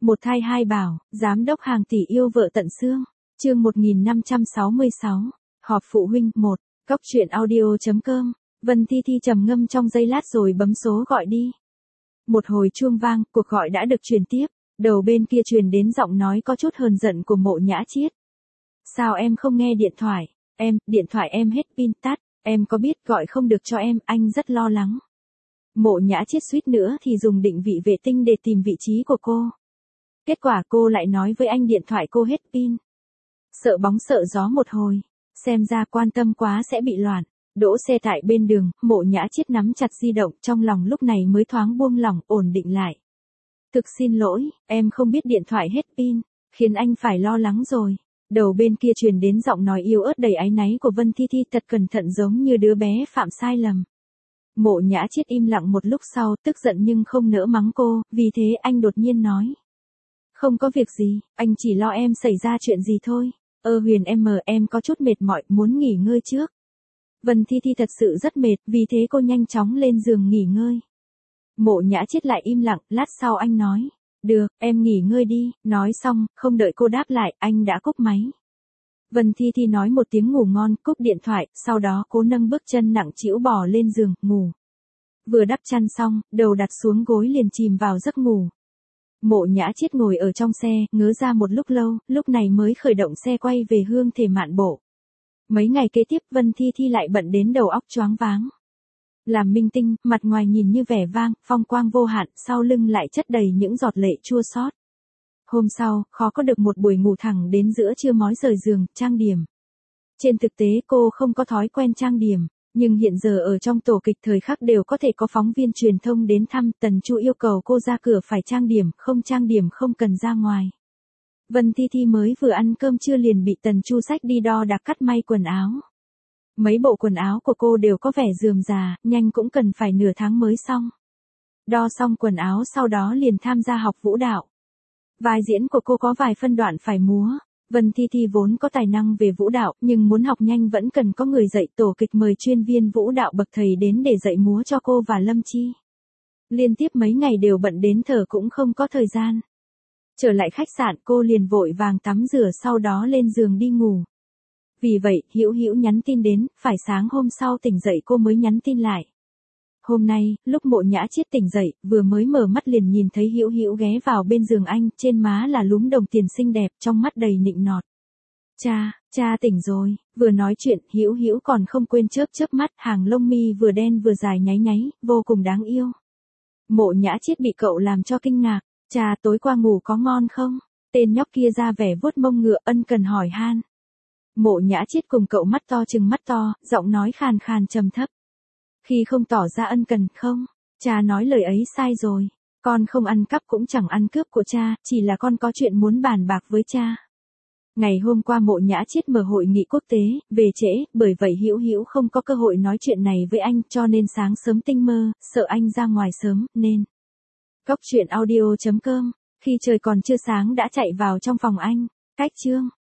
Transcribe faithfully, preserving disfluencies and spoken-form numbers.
Một thai hai bảo, giám đốc hàng tỷ yêu vợ tận xương. Chương một nghìn năm trăm sáu mươi sáu. Họp phụ huynh một. Cóc truyện audio.com. Vân Thi Thi trầm ngâm trong giây lát rồi bấm số gọi đi. Một hồi chuông vang, cuộc gọi đã được truyền tiếp. Đầu bên kia truyền đến giọng nói có chút hờn giận của Mộ Nhã Chiết. Sao em không nghe điện thoại? Em, điện thoại em hết pin tắt, em có biết gọi không được cho em, anh rất lo lắng. Mộ Nhã Chiết suýt nữa thì dùng định vị vệ tinh để tìm vị trí của cô. Kết quả cô lại nói với anh điện thoại cô hết pin. Sợ bóng sợ gió một hồi, xem ra quan tâm quá sẽ bị loạn. Đỗ xe tại bên đường, Mộ Nhã Chiết nắm chặt di động, trong lòng lúc này mới thoáng buông lỏng, ổn định lại. Thực xin lỗi, em không biết điện thoại hết pin, khiến anh phải lo lắng rồi. Đầu bên kia truyền đến giọng nói yếu ớt đầy áy náy của Vân Thi Thi, thật cẩn thận giống như đứa bé phạm sai lầm. Mộ Nhã Chiết im lặng một lúc sau, tức giận nhưng không nỡ mắng cô, vì thế anh đột nhiên nói. Không có việc gì, anh chỉ lo em xảy ra chuyện gì thôi. Ơ Huyền em mờ, em có chút mệt mỏi, muốn nghỉ ngơi trước. Vân Thi Thi thật sự rất mệt, vì thế cô nhanh chóng lên giường nghỉ ngơi. Mộ Nhã Chiết lại im lặng, lát sau anh nói. Được, em nghỉ ngơi đi, nói xong, không đợi cô đáp lại, anh đã cúp máy. Vân Thi Thi nói một tiếng ngủ ngon, cúp điện thoại, sau đó cô nâng bước chân nặng trĩu bò lên giường, ngủ. Vừa đắp chăn xong, đầu đặt xuống gối liền chìm vào giấc ngủ. Mộ Nhã Chiết ngồi ở trong xe, ngớ ra một lúc lâu, lúc này mới khởi động xe quay về Hương Thể Mạn Bộ. Mấy ngày kế tiếp Vân Thi Thi lại bận đến đầu óc choáng váng. Làm minh tinh, mặt ngoài nhìn như vẻ vang, phong quang vô hạn, sau lưng lại chất đầy những giọt lệ chua xót. Hôm sau, khó có được một buổi ngủ thẳng đến giữa trưa mới rời giường, trang điểm. Trên thực tế cô không có thói quen trang điểm, nhưng hiện giờ ở trong tổ kịch thời khắc đều có thể có phóng viên truyền thông đến thăm, Tần Chu yêu cầu cô ra cửa phải trang điểm, không trang điểm không cần ra ngoài. Vân Thi Thi mới vừa ăn cơm trưa liền bị Tần Chu xách đi đo đạc cắt may quần áo. Mấy bộ quần áo của cô đều có vẻ rườm rà, nhanh cũng cần phải nửa tháng mới xong. Đo xong quần áo sau đó liền tham gia học vũ đạo. Vai diễn của cô có vài phân đoạn phải múa. Vân Thi Thi vốn có tài năng về vũ đạo, nhưng muốn học nhanh vẫn cần có người dạy, tổ kịch mời chuyên viên vũ đạo bậc thầy đến để dạy múa cho cô và Lâm Chi. Liên tiếp mấy ngày đều bận đến thở cũng không có thời gian. Trở lại khách sạn cô liền vội vàng tắm rửa sau đó lên giường đi ngủ. Vì vậy, Hữu Hữu nhắn tin đến, phải sáng hôm sau tỉnh dậy cô mới nhắn tin lại. Hôm nay, lúc Mộ Nhã Chiết tỉnh dậy, vừa mới mở mắt liền nhìn thấy Hữu Hữu ghé vào bên giường anh, trên má là lúm đồng tiền xinh đẹp, trong mắt đầy nịnh nọt. Cha, cha tỉnh rồi. Vừa nói chuyện, Hữu Hữu còn không quên chớp chớp mắt, hàng lông mi vừa đen vừa dài nháy nháy, vô cùng đáng yêu. Mộ Nhã Chiết bị cậu làm cho kinh ngạc. Cha, tối qua ngủ có ngon không? Tên nhóc kia ra vẻ vuốt mông ngựa, ân cần hỏi han. Mộ Nhã Chiết cùng cậu mắt to trừng mắt to, giọng nói khàn khàn trầm thấp. Khi không tỏ ra ân cần, không, cha nói lời ấy sai rồi. Con không ăn cắp cũng chẳng ăn cướp của cha, chỉ là con có chuyện muốn bàn bạc với cha. Ngày hôm qua Mộ Nhã Chiết mở hội nghị quốc tế, về trễ, bởi vậy Hữu Hữu không có cơ hội nói chuyện này với anh, cho nên sáng sớm tinh mơ, sợ anh ra ngoài sớm, nên. Cóc truyện audio.com, khi trời còn chưa sáng đã chạy vào trong phòng anh. Cách chương